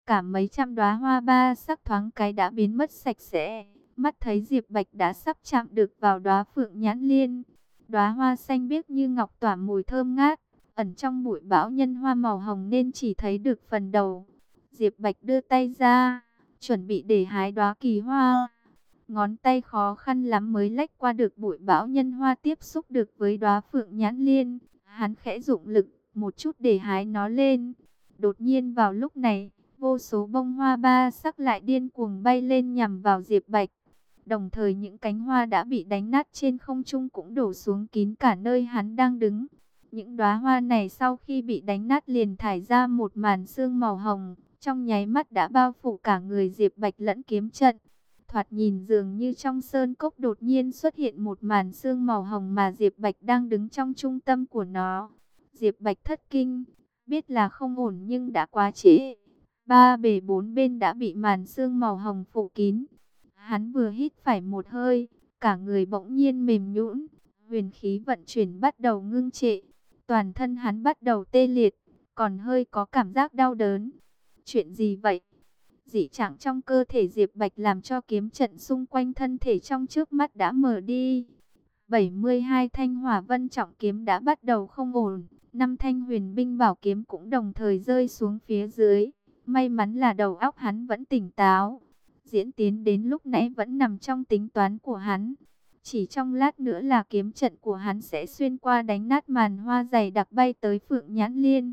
cả mấy trăm đóa hoa ba sắc thoáng cái đã biến mất sạch sẽ. Mắt thấy Diệp Bạch đã sắp chạm được vào đóa Phượng Nhãn Liên. Đóa hoa xanh biếc như ngọc tỏa mùi thơm ngát, ẩn trong bụi bão nhân hoa màu hồng nên chỉ thấy được phần đầu. Diệp Bạch đưa tay ra, chuẩn bị để hái đóa kỳ hoa. Ngón tay khó khăn lắm mới lách qua được bụi bão nhân hoa tiếp xúc được với đóa Phượng Nhãn Liên. Hắn khẽ dụng lực một chút để hái nó lên. Đột nhiên vào lúc này, vô số bông hoa ba sắc lại điên cuồng bay lên nhằm vào Diệp Bạch. Đồng thời những cánh hoa đã bị đánh nát trên không trung cũng đổ xuống kín cả nơi hắn đang đứng. Những đóa hoa này sau khi bị đánh nát liền thải ra một màn sương màu hồng, trong nháy mắt đã bao phủ cả người Diệp Bạch lẫn kiếm trận. Thoạt nhìn dường như trong sơn cốc đột nhiên xuất hiện một màn sương màu hồng mà Diệp Bạch đang đứng trong trung tâm của nó. Diệp Bạch thất kinh, biết là không ổn nhưng đã quá trễ. Ba bề bốn bên đã bị màn sương màu hồng phủ kín. Hắn vừa hít phải một hơi, cả người bỗng nhiên mềm nhũn, huyền khí vận chuyển bắt đầu ngưng trệ. Toàn thân hắn bắt đầu tê liệt, còn hơi có cảm giác đau đớn. Chuyện gì vậy? Dị trạng trong cơ thể Diệp Bạch làm cho kiếm trận xung quanh thân thể trong trước mắt đã mở đi. 72 thanh hỏa vân trọng kiếm đã bắt đầu không ổn. 5 thanh huyền binh bảo kiếm cũng đồng thời rơi xuống phía dưới. May mắn là đầu óc hắn vẫn tỉnh táo. Diễn tiến đến lúc nãy vẫn nằm trong tính toán của hắn. Chỉ trong lát nữa là kiếm trận của hắn sẽ xuyên qua đánh nát màn hoa dày đặc bay tới Phượng Nhãn Liên.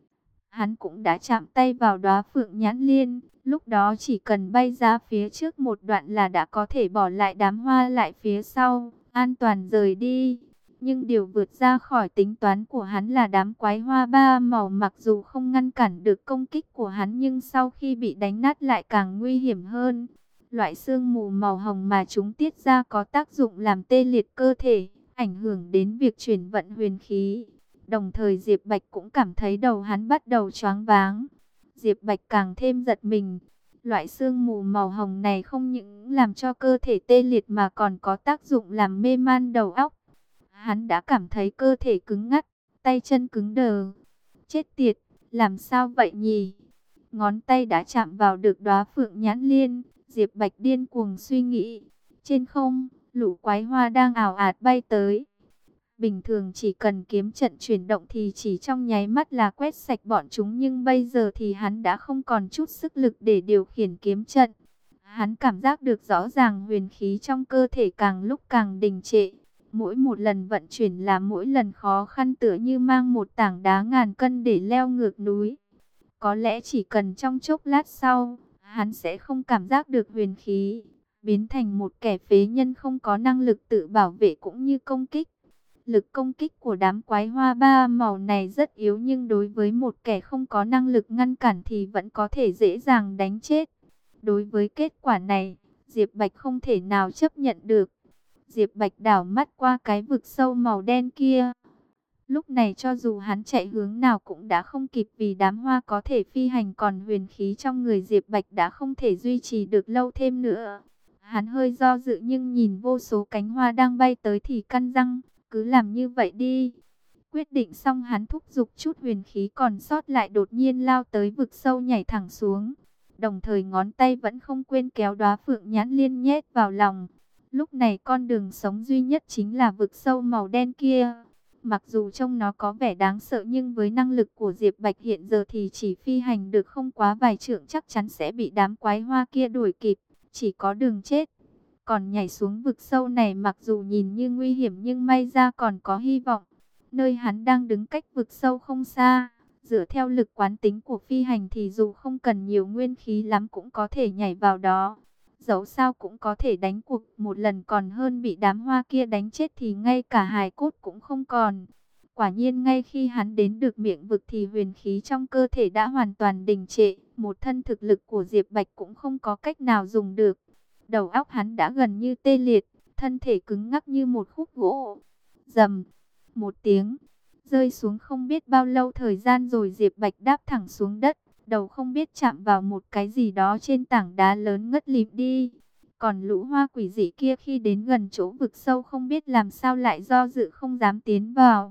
Hắn cũng đã chạm tay vào đóa Phượng Nhãn Liên, lúc đó chỉ cần bay ra phía trước một đoạn là đã có thể bỏ lại đám hoa lại phía sau, an toàn rời đi. Nhưng điều vượt ra khỏi tính toán của hắn là đám quái hoa ba màu mặc dù không ngăn cản được công kích của hắn nhưng sau khi bị đánh nát lại càng nguy hiểm hơn. Loại sương mù màu hồng mà chúng tiết ra có tác dụng làm tê liệt cơ thể, ảnh hưởng đến việc chuyển vận huyền khí. Đồng thời Diệp Bạch cũng cảm thấy đầu hắn bắt đầu choáng váng. Diệp Bạch càng thêm giật mình. Loại sương mù màu hồng này không những làm cho cơ thể tê liệt mà còn có tác dụng làm mê man đầu óc. Hắn đã cảm thấy cơ thể cứng ngắc, tay chân cứng đờ. Chết tiệt, làm sao vậy nhỉ? Ngón tay đã chạm vào được đóa Phượng Nhãn Liên. Diệp Bạch điên cuồng suy nghĩ. Trên không, lũ quái hoa đang ảo ạt bay tới. Bình thường chỉ cần kiếm trận chuyển động thì chỉ trong nháy mắt là quét sạch bọn chúng. Nhưng bây giờ thì hắn đã không còn chút sức lực để điều khiển kiếm trận. Hắn cảm giác được rõ ràng huyền khí trong cơ thể càng lúc càng đình trệ. Mỗi một lần vận chuyển là mỗi lần khó khăn tựa như mang một tảng đá ngàn cân để leo ngược núi. Có lẽ chỉ cần trong chốc lát sau, hắn sẽ không cảm giác được huyền khí, biến thành một kẻ phế nhân không có năng lực tự bảo vệ cũng như công kích. Lực công kích của đám quái hoa ba màu này rất yếu nhưng đối với một kẻ không có năng lực ngăn cản thì vẫn có thể dễ dàng đánh chết. Đối với kết quả này, Diệp Bạch không thể nào chấp nhận được. Diệp Bạch đảo mắt qua cái vực sâu màu đen kia. Lúc này cho dù hắn chạy hướng nào cũng đã không kịp vì đám hoa có thể phi hành còn huyền khí trong người Diệp Bạch đã không thể duy trì được lâu thêm nữa. Hắn hơi do dự nhưng nhìn vô số cánh hoa đang bay tới thì cắn răng, cứ làm như vậy đi. Quyết định xong hắn thúc giục chút huyền khí còn sót lại đột nhiên lao tới vực sâu nhảy thẳng xuống. Đồng thời ngón tay vẫn không quên kéo đóa Phượng Nhãn Liên nhét vào lòng. Lúc này con đường sống duy nhất chính là vực sâu màu đen kia. Mặc dù trông nó có vẻ đáng sợ nhưng với năng lực của Diệp Bạch hiện giờ thì chỉ phi hành được không quá vài trượng chắc chắn sẽ bị đám quái hoa kia đuổi kịp. Chỉ có đường chết. Còn nhảy xuống vực sâu này mặc dù nhìn như nguy hiểm nhưng may ra còn có hy vọng. Nơi hắn đang đứng cách vực sâu không xa. Dựa theo lực quán tính của phi hành thì dù không cần nhiều nguyên khí lắm cũng có thể nhảy vào đó. Dẫu sao cũng có thể đánh cuộc một lần còn hơn bị đám hoa kia đánh chết thì ngay cả hài cốt cũng không còn. Quả nhiên ngay khi hắn đến được miệng vực thì huyền khí trong cơ thể đã hoàn toàn đình trệ. Một thân thực lực của Diệp Bạch cũng không có cách nào dùng được. Đầu óc hắn đã gần như tê liệt, thân thể cứng ngắc như một khúc gỗ. Rầm, một tiếng, rơi xuống không biết bao lâu thời gian rồi Diệp Bạch đáp thẳng xuống đất. Đầu không biết chạm vào một cái gì đó trên tảng đá lớn ngất lịm đi. Còn lũ hoa quỷ dị kia khi đến gần chỗ vực sâu không biết làm sao lại do dự không dám tiến vào.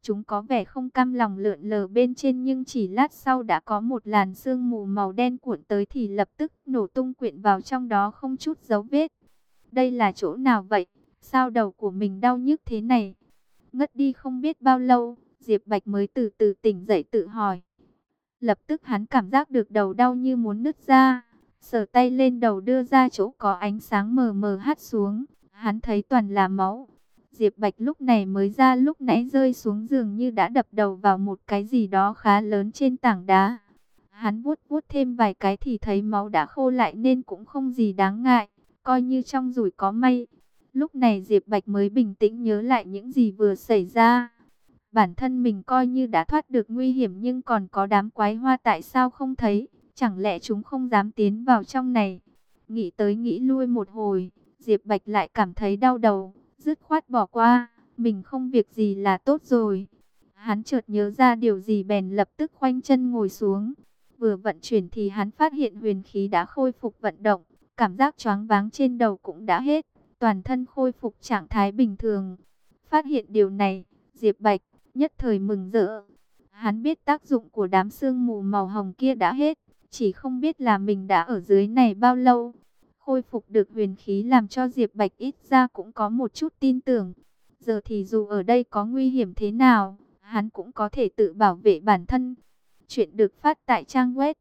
Chúng có vẻ không cam lòng lượn lờ bên trên, nhưng chỉ lát sau đã có một làn sương mù màu đen cuộn tới thì lập tức nổ tung quyện vào trong đó không chút dấu vết. Đây là chỗ nào vậy? Sao đầu của mình đau nhức thế này? Ngất đi không biết bao lâu, Diệp Bạch mới từ từ tỉnh dậy tự hỏi. Lập tức hắn cảm giác được đầu đau như muốn nứt ra. Sờ tay lên đầu đưa ra chỗ có ánh sáng mờ mờ hắt xuống. Hắn thấy toàn là máu. Diệp Bạch lúc này mới ra, lúc nãy rơi xuống giường như đã đập đầu vào một cái gì đó khá lớn trên tảng đá. Hắn vuốt vuốt thêm vài cái thì thấy máu đã khô lại nên cũng không gì đáng ngại. Coi như trong rủi có may. Lúc này Diệp Bạch mới bình tĩnh nhớ lại những gì vừa xảy ra. Bản thân mình coi như đã thoát được nguy hiểm, nhưng còn có đám quái hoa tại sao không thấy? Chẳng lẽ chúng không dám tiến vào trong này? Nghĩ tới nghĩ lui một hồi, Diệp Bạch lại cảm thấy đau đầu, dứt khoát bỏ qua, mình không việc gì là tốt rồi. Hắn chợt nhớ ra điều gì bèn lập tức khoanh chân ngồi xuống. Vừa vận chuyển thì hắn phát hiện huyền khí đã khôi phục vận động, cảm giác choáng váng trên đầu cũng đã hết, toàn thân khôi phục trạng thái bình thường. Phát hiện điều này, Diệp Bạch nhất thời mừng rỡ. Hắn biết tác dụng của đám sương mù màu hồng kia đã hết, chỉ không biết là mình đã ở dưới này bao lâu. Khôi phục được huyền khí làm cho Diệp Bạch ít ra cũng có một chút tin tưởng. Giờ thì dù ở đây có nguy hiểm thế nào, hắn cũng có thể tự bảo vệ bản thân. Chuyện được phát tại trang web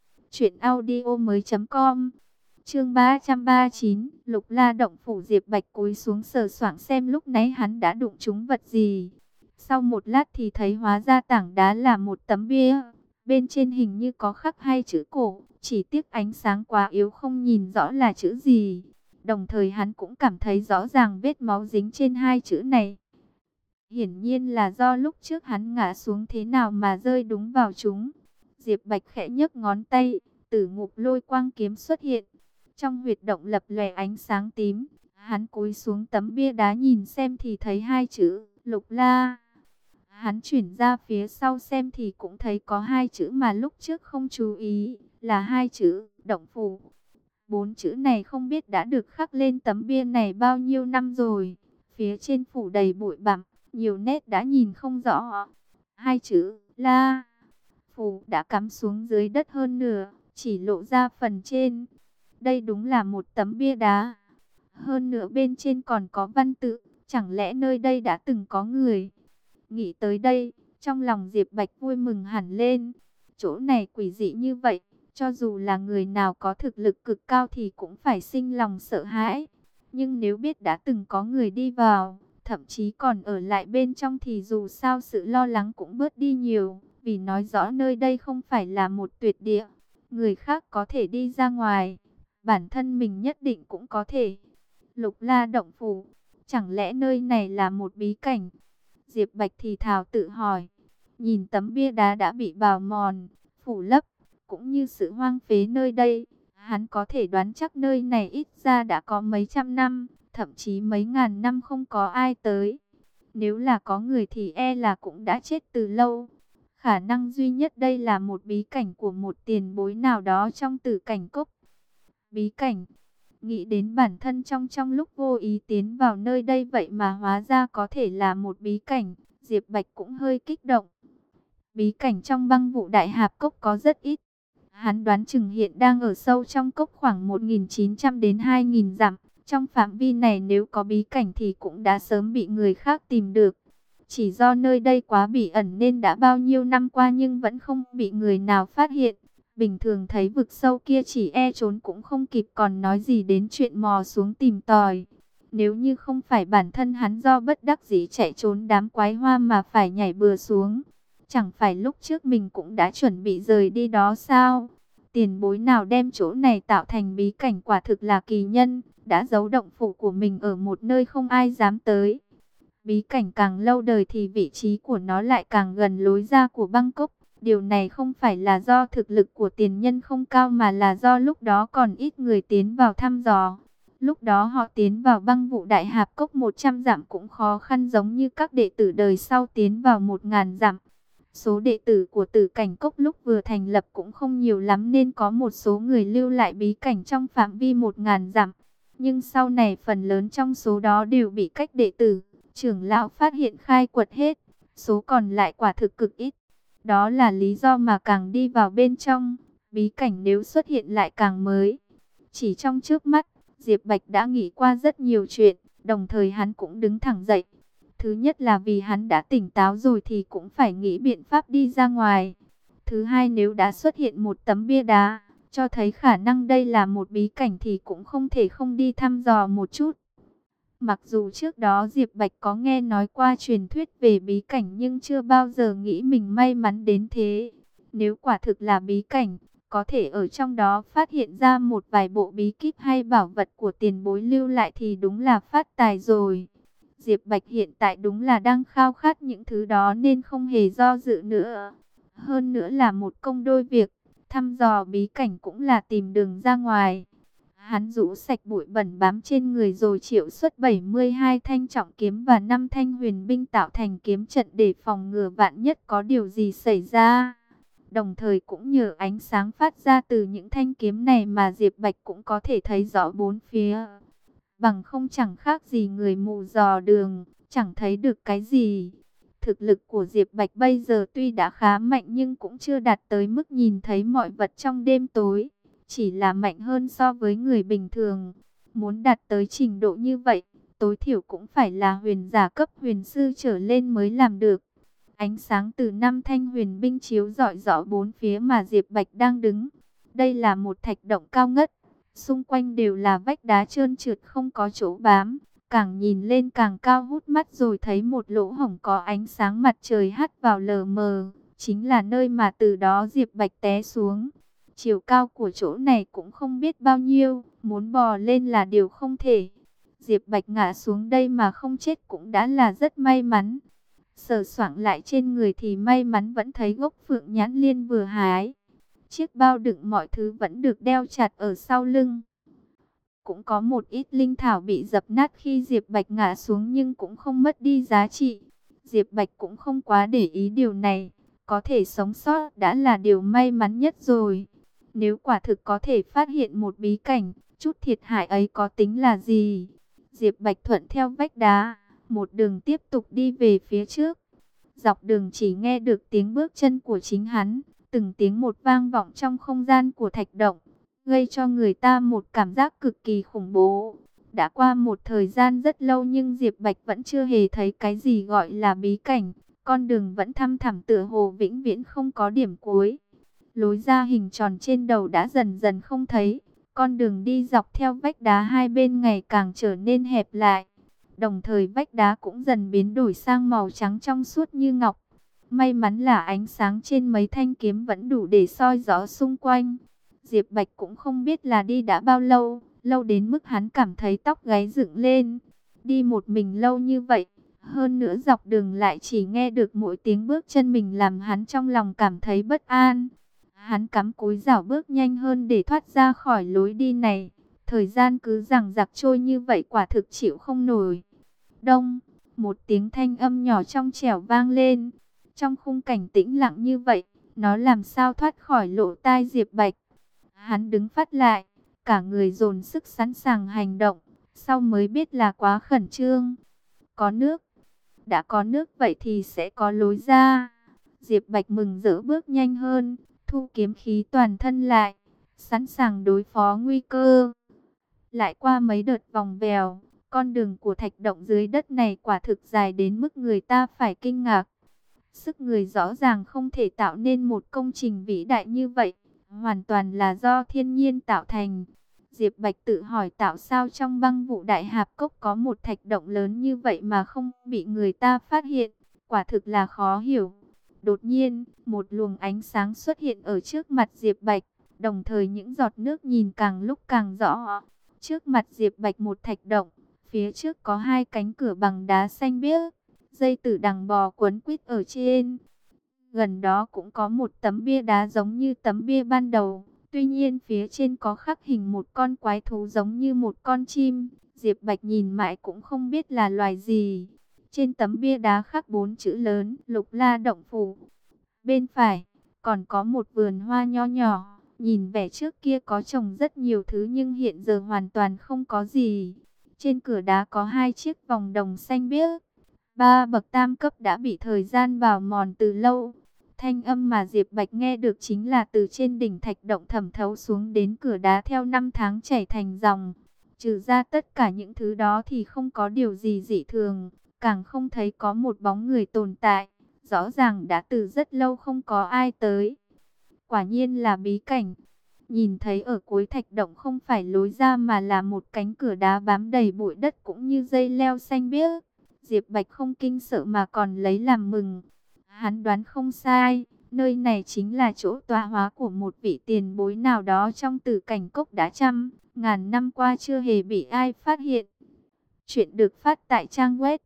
truyệnaudiomoi.com. Chương 339, Lục La động phủ. Diệp Bạch cúi xuống sờ soạng xem lúc nãy hắn đã đụng trúng vật gì. Sau một lát thì thấy hóa ra tảng đá là một tấm bia, bên trên hình như có khắc hai chữ cổ, chỉ tiếc ánh sáng quá yếu không nhìn rõ là chữ gì. Đồng thời hắn cũng cảm thấy rõ ràng vết máu dính trên hai chữ này. Hiển nhiên là do lúc trước hắn ngã xuống thế nào mà rơi đúng vào chúng. Diệp Bạch khẽ nhấc ngón tay, Tử Ngục Lôi Quang kiếm xuất hiện. Trong huyệt động lập lòe ánh sáng tím, hắn cúi xuống tấm bia đá nhìn xem thì thấy hai chữ Lục La. Hắn chuyển ra phía sau xem thì cũng thấy có hai chữ mà lúc trước không chú ý, là hai chữ động phủ. Bốn chữ này không biết đã được khắc lên tấm bia này bao nhiêu năm rồi. Phía trên phủ đầy bụi bặm, nhiều nét đã nhìn không rõ. Hai chữ La phủ đã cắm xuống dưới đất hơn nửa, chỉ lộ ra phần trên. Đây đúng là một tấm bia đá. Hơn nữa bên trên còn có văn tự, chẳng lẽ nơi đây đã từng có người? Nghĩ tới đây, trong lòng Diệp Bạch vui mừng hẳn lên. Chỗ này quỷ dị như vậy, cho dù là người nào có thực lực cực cao thì cũng phải sinh lòng sợ hãi. Nhưng nếu biết đã từng có người đi vào, thậm chí còn ở lại bên trong thì dù sao sự lo lắng cũng bớt đi nhiều. Vì nói rõ nơi đây không phải là một tuyệt địa. Người khác có thể đi ra ngoài, bản thân mình nhất định cũng có thể. Lục La động phủ, chẳng lẽ nơi này là một bí cảnh? Diệp Bạch thì thào tự hỏi. Nhìn tấm bia đá đã bị bào mòn, phủ lấp, cũng như sự hoang phế nơi đây, hắn có thể đoán chắc nơi này ít ra đã có mấy trăm năm, thậm chí mấy ngàn năm không có ai tới. Nếu là có người thì e là cũng đã chết từ lâu. Khả năng duy nhất đây là một bí cảnh của một tiền bối nào đó trong Tử Cảnh Cốc. Bí cảnh. Nghĩ đến bản thân trong lúc vô ý tiến vào nơi đây vậy mà hóa ra có thể là một bí cảnh, Diệp Bạch cũng hơi kích động. Bí cảnh trong Băng Vụ Đại Hạp Cốc có rất ít. Hắn đoán chừng hiện đang ở sâu trong cốc khoảng 1.900 đến 2.000 dặm. Trong phạm vi này nếu có bí cảnh thì cũng đã sớm bị người khác tìm được. Chỉ do nơi đây quá bí ẩn nên đã bao nhiêu năm qua nhưng vẫn không bị người nào phát hiện. Bình thường thấy vực sâu kia chỉ e trốn cũng không kịp, còn nói gì đến chuyện mò xuống tìm tòi. Nếu như không phải bản thân hắn do bất đắc dĩ chạy trốn đám quái hoa mà phải nhảy bừa xuống, chẳng phải lúc trước mình cũng đã chuẩn bị rời đi đó sao? Tiền bối nào đem chỗ này tạo thành bí cảnh quả thực là kỳ nhân, đã giấu động phủ của mình ở một nơi không ai dám tới. Bí cảnh càng lâu đời thì vị trí của nó lại càng gần lối ra của Băng Cốc. Điều này không phải là do thực lực của tiền nhân không cao mà là do lúc đó còn ít người tiến vào thăm dò. Lúc đó họ tiến vào Băng Vụ Đại Hạp Cốc 100 dặm cũng khó khăn giống như các đệ tử đời sau tiến vào 1000 dặm. Số đệ tử của Tử Cảnh Cốc lúc vừa thành lập cũng không nhiều lắm nên có một số người lưu lại bí cảnh trong phạm vi 1000 dặm. Nhưng sau này phần lớn trong số đó đều bị cách đệ tử, trưởng lão phát hiện khai quật hết. số còn lại quả thực cực ít. Đó là lý do mà càng đi vào bên trong, bí cảnh nếu xuất hiện lại càng mới. Chỉ trong trước mắt, Diệp Bạch đã nghĩ qua rất nhiều chuyện, đồng thời hắn cũng đứng thẳng dậy. Thứ nhất là vì hắn đã tỉnh táo rồi thì cũng phải nghĩ biện pháp đi ra ngoài. Thứ hai, nếu đã xuất hiện một tấm bia đá, cho thấy khả năng đây là một bí cảnh thì cũng không thể không đi thăm dò một chút. Mặc dù trước đó Diệp Bạch có nghe nói qua truyền thuyết về bí cảnh nhưng chưa bao giờ nghĩ mình may mắn đến thế. Nếu quả thực là bí cảnh, có thể ở trong đó phát hiện ra một vài bộ bí kíp hay bảo vật của tiền bối lưu lại thì đúng là phát tài rồi. Diệp Bạch hiện tại đúng là đang khao khát những thứ đó nên không hề do dự nữa. Hơn nữa là một công đôi việc, thăm dò bí cảnh cũng là tìm đường ra ngoài. Hắn rũ sạch bụi bẩn bám trên người rồi triệu xuất 72 thanh trọng kiếm và 5 thanh huyền binh tạo thành kiếm trận để phòng ngừa vạn nhất có điều gì xảy ra. Đồng thời cũng nhờ ánh sáng phát ra từ những thanh kiếm này mà Diệp Bạch cũng có thể thấy rõ bốn phía. Bằng không chẳng khác gì người mù dò đường, chẳng thấy được cái gì. Thực lực của Diệp Bạch bây giờ tuy đã khá mạnh nhưng cũng chưa đạt tới mức nhìn thấy mọi vật trong đêm tối. Chỉ là mạnh hơn so với người bình thường. Muốn đạt tới trình độ như vậy, tối thiểu cũng phải là huyền giả cấp huyền sư trở lên mới làm được. Ánh sáng từ 5 thanh huyền binh chiếu rọi rõ bốn phía mà Diệp Bạch đang đứng. Đây là một thạch động cao ngất. Xung quanh đều là vách đá trơn trượt không có chỗ bám. Càng nhìn lên càng cao hút mắt rồi thấy một lỗ hổng có ánh sáng mặt trời hắt vào lờ mờ. Chính là nơi mà từ đó Diệp Bạch té xuống. Chiều cao của chỗ này cũng không biết bao nhiêu, muốn bò lên là điều không thể. Diệp Bạch ngã xuống đây mà không chết cũng đã là rất may mắn. Sờ soạng lại trên người thì may mắn vẫn thấy gốc phượng nhãn liên vừa hái. Chiếc bao đựng mọi thứ vẫn được đeo chặt ở sau lưng. Cũng có một ít linh thảo bị dập nát khi Diệp Bạch ngã xuống nhưng cũng không mất đi giá trị. Diệp Bạch cũng không quá để ý điều này. Có thể sống sót đã là điều may mắn nhất rồi. Nếu quả thực có thể phát hiện một bí cảnh, chút thiệt hại ấy có tính là gì? Diệp Bạch thuận theo vách đá, một đường tiếp tục đi về phía trước. Dọc đường chỉ nghe được tiếng bước chân của chính hắn, từng tiếng một vang vọng trong không gian của thạch động, gây cho người ta một cảm giác cực kỳ khủng bố. Đã qua một thời gian rất lâu nhưng Diệp Bạch vẫn chưa hề thấy cái gì gọi là bí cảnh. Con đường vẫn thăm thẳm tựa hồ vĩnh viễn không có điểm cuối. Lối ra hình tròn trên đầu đã dần dần không thấy. Con đường đi dọc theo vách đá hai bên ngày càng trở nên hẹp lại. Đồng thời vách đá cũng dần biến đổi sang màu trắng trong suốt như ngọc. May mắn là ánh sáng trên mấy thanh kiếm vẫn đủ để soi rõ xung quanh. Diệp Bạch cũng không biết là đi đã bao lâu, lâu đến mức hắn cảm thấy tóc gáy dựng lên. Đi một mình lâu như vậy, hơn nữa dọc đường lại chỉ nghe được mỗi tiếng bước chân mình làm hắn trong lòng cảm thấy bất an. Hắn cắm cúi rảo bước nhanh hơn để thoát ra khỏi lối đi này. Thời gian cứ giằng giặc trôi như vậy quả thực chịu không nổi. Đông, một tiếng thanh âm nhỏ trong trẻo vang lên. Trong khung cảnh tĩnh lặng như vậy, nó làm sao thoát khỏi lỗ tai Diệp Bạch. Hắn đứng phát lại, cả người dồn sức sẵn sàng hành động, sau mới biết là quá khẩn trương. Có nước, đã có nước vậy thì sẽ có lối ra. Diệp Bạch mừng rỡ bước nhanh hơn, thu kiếm khí toàn thân lại, sẵn sàng đối phó nguy cơ. Lại qua mấy đợt vòng vèo, con đường của thạch động dưới đất này quả thực dài đến mức người ta phải kinh ngạc. Sức người rõ ràng không thể tạo nên một công trình vĩ đại như vậy, hoàn toàn là do thiên nhiên tạo thành. Diệp Bạch tự hỏi tạo sao trong băng vụ đại hạp cốc có một thạch động lớn như vậy mà không bị người ta phát hiện, quả thực là khó hiểu. Đột nhiên, một luồng ánh sáng xuất hiện ở trước mặt Diệp Bạch, đồng thời những giọt nước nhìn càng lúc càng rõ. Trước mặt Diệp Bạch một thạch động, phía trước có hai cánh cửa bằng đá xanh biếc, dây tử đằng bò quấn quýt ở trên. Gần đó cũng có một tấm bia đá giống như tấm bia ban đầu, tuy nhiên phía trên có khắc hình một con quái thú giống như một con chim. Diệp Bạch nhìn mãi cũng không biết là loài gì. Trên tấm bia đá khắc 4 chữ lớn, Lục La Động Phủ. Bên phải, còn có một vườn hoa nho nhỏ. Nhìn vẻ trước kia có trồng rất nhiều thứ nhưng hiện giờ hoàn toàn không có gì. Trên cửa đá có hai chiếc vòng đồng xanh biếc. Ba bậc tam cấp đã bị thời gian bào mòn từ lâu. Thanh âm mà Diệp Bạch nghe được chính là từ trên đỉnh thạch động thẩm thấu xuống đến cửa đá theo năm tháng chảy thành dòng. Trừ ra tất cả những thứ đó thì không có điều gì dị thường, càng không thấy có một bóng người tồn tại. Rõ ràng đã từ rất lâu không có ai tới. Quả nhiên là bí cảnh. Nhìn thấy ở cuối thạch động không phải lối ra mà là một cánh cửa đá bám đầy bụi đất cũng như dây leo xanh biếc. Diệp Bạch không kinh sợ mà còn lấy làm mừng. Hắn đoán không sai, nơi này chính là chỗ tọa hóa của một vị tiền bối nào đó trong Tử Cảnh Cốc đã trăm ngàn năm qua chưa hề bị ai phát hiện. Chuyện được phát tại trang web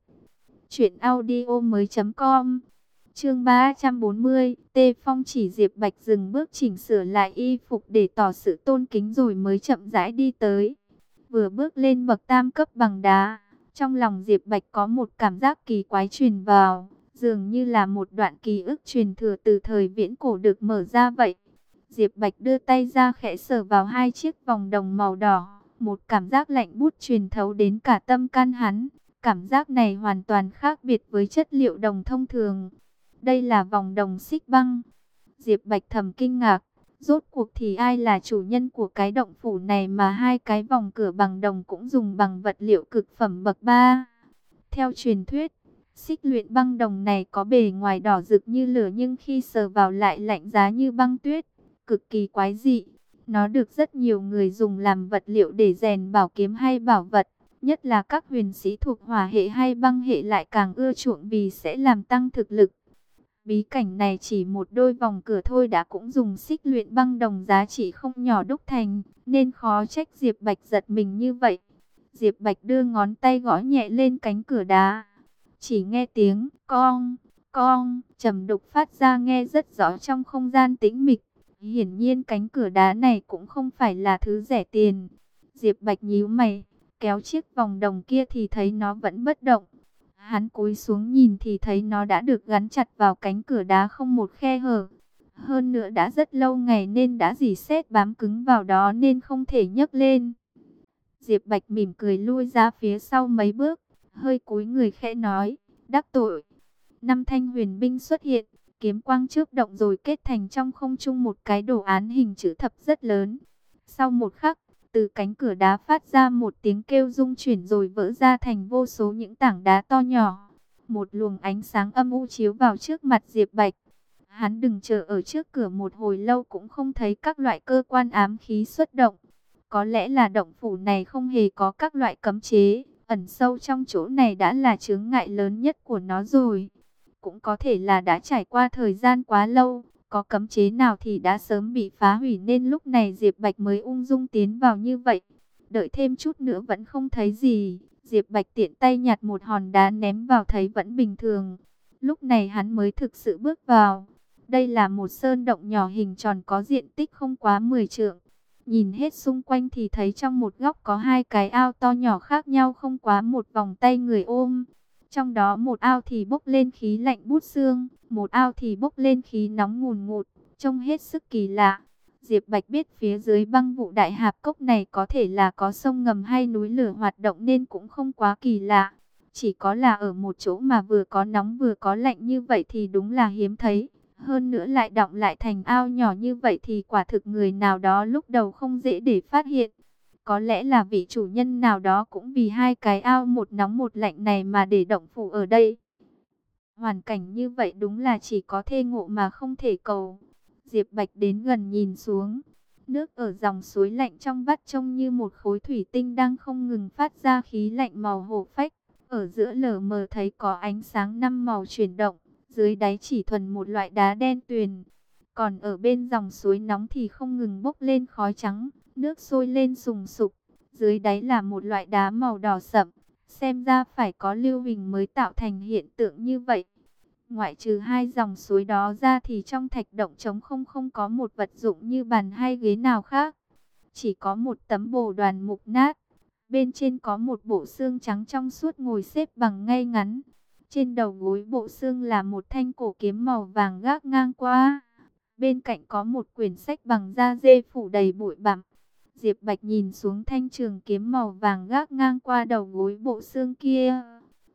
truyệnaudiomoi.com. Chương 340, Tê Phong chỉ Diệp Bạch dừng bước chỉnh sửa lại y phục để tỏ sự tôn kính rồi mới chậm rãi đi tới. Vừa bước lên bậc tam cấp bằng đá, trong lòng Diệp Bạch có một cảm giác kỳ quái truyền vào, dường như là một đoạn ký ức truyền thừa từ thời viễn cổ được mở ra vậy. Diệp Bạch đưa tay ra khẽ sờ vào hai chiếc vòng đồng màu đỏ, một cảm giác lạnh buốt truyền thấu đến cả tâm can hắn. Cảm giác này hoàn toàn khác biệt với chất liệu đồng thông thường. Đây là vòng đồng xích băng. Diệp Bạch thầm kinh ngạc, rốt cuộc thì ai là chủ nhân của cái động phủ này mà hai cái vòng cửa bằng đồng cũng dùng bằng vật liệu cực phẩm bậc 3. Theo truyền thuyết, xích luyện băng đồng này có bề ngoài đỏ rực như lửa nhưng khi sờ vào lại lạnh giá như băng tuyết, cực kỳ quái dị. Nó được rất nhiều người dùng làm vật liệu để rèn bảo kiếm hay bảo vật, nhất là các huyền sĩ thuộc hỏa hệ hay băng hệ lại càng ưa chuộng vì sẽ làm tăng thực lực. Bí cảnh này chỉ một đôi vòng cửa thôi đã cũng dùng xích luyện băng đồng giá trị không nhỏ đúc thành, nên khó trách Diệp Bạch giật mình như vậy. Diệp Bạch đưa ngón tay gõ nhẹ lên cánh cửa đá. Chỉ nghe tiếng cong trầm đục phát ra nghe rất rõ trong không gian tĩnh mịch. Hiển nhiên cánh cửa đá này cũng không phải là thứ rẻ tiền. Diệp Bạch nhíu mày, kéo chiếc vòng đồng kia thì thấy nó vẫn bất động. Hắn cúi xuống nhìn thì thấy nó đã được gắn chặt vào cánh cửa đá không một khe hở. Hơn nữa đã rất lâu ngày nên đã rỉ sét bám cứng vào đó nên không thể nhấc lên. Diệp Bạch mỉm cười lui ra phía sau mấy bước, hơi cúi người khẽ nói, đắc tội. Năm thanh huyền binh xuất hiện, kiếm quang chớp động rồi kết thành trong không trung một cái đồ án hình chữ thập rất lớn. Sau một khắc, từ cánh cửa đá phát ra một tiếng kêu rung chuyển rồi vỡ ra thành vô số những tảng đá to nhỏ. Một luồng ánh sáng âm u chiếu vào trước mặt Diệp Bạch. Hắn đừng chờ ở trước cửa một hồi lâu cũng không thấy các loại cơ quan ám khí xuất động. Có lẽ là động phủ này không hề có các loại cấm chế, ẩn sâu trong chỗ này đã là chướng ngại lớn nhất của nó rồi. Cũng có thể là đã trải qua thời gian quá lâu, có cấm chế nào thì đã sớm bị phá hủy nên lúc này Diệp Bạch mới ung dung tiến vào như vậy. Đợi thêm chút nữa vẫn không thấy gì, Diệp Bạch tiện tay nhặt một hòn đá ném vào thấy vẫn bình thường. Lúc này hắn mới thực sự bước vào. Đây là một sơn động nhỏ hình tròn có diện tích không quá 10 trượng. Nhìn hết xung quanh thì thấy trong một góc có hai cái ao to nhỏ khác nhau không quá một vòng tay người ôm. Trong đó một ao thì bốc lên khí lạnh buốt xương, một ao thì bốc lên khí nóng ngùn ngụt, trông hết sức kỳ lạ. Diệp Bạch biết phía dưới băng vụ đại hạp cốc này có thể là có sông ngầm hay núi lửa hoạt động nên cũng không quá kỳ lạ. Chỉ có là ở một chỗ mà vừa có nóng vừa có lạnh như vậy thì đúng là hiếm thấy. Hơn nữa lại đọng lại thành ao nhỏ như vậy thì quả thực người nào đó lúc đầu không dễ để phát hiện. Có lẽ là vị chủ nhân nào đó cũng vì hai cái ao một nóng một lạnh này mà để động phủ ở đây. Hoàn cảnh như vậy đúng là chỉ có thê ngộ mà không thể cầu. Diệp Bạch đến gần nhìn xuống. Nước ở dòng suối lạnh trong vắt trông như một khối thủy tinh đang không ngừng phát ra khí lạnh màu hổ phách. Ở giữa lờ mờ thấy có ánh sáng năm màu chuyển động. Dưới đáy chỉ thuần một loại đá đen tuyền. Còn ở bên dòng suối nóng thì không ngừng bốc lên khói trắng. Nước sôi lên sùng sục. Dưới đáy là một loại đá màu đỏ sậm. Xem ra phải có lưu huỳnh mới tạo thành hiện tượng như vậy. Ngoại trừ hai dòng suối đó ra thì trong thạch động trống không có một vật dụng như bàn hay ghế nào khác. Chỉ có một tấm bồ đoàn mục nát. Bên trên có một bộ xương trắng trong suốt ngồi xếp bằng ngay ngắn. Trên đầu gối bộ xương là một thanh cổ kiếm màu vàng gác ngang qua. Bên cạnh có một quyển sách bằng da dê phủ đầy bụi bặm. Diệp Bạch nhìn xuống thanh trường kiếm màu vàng gác ngang qua đầu gối bộ xương kia.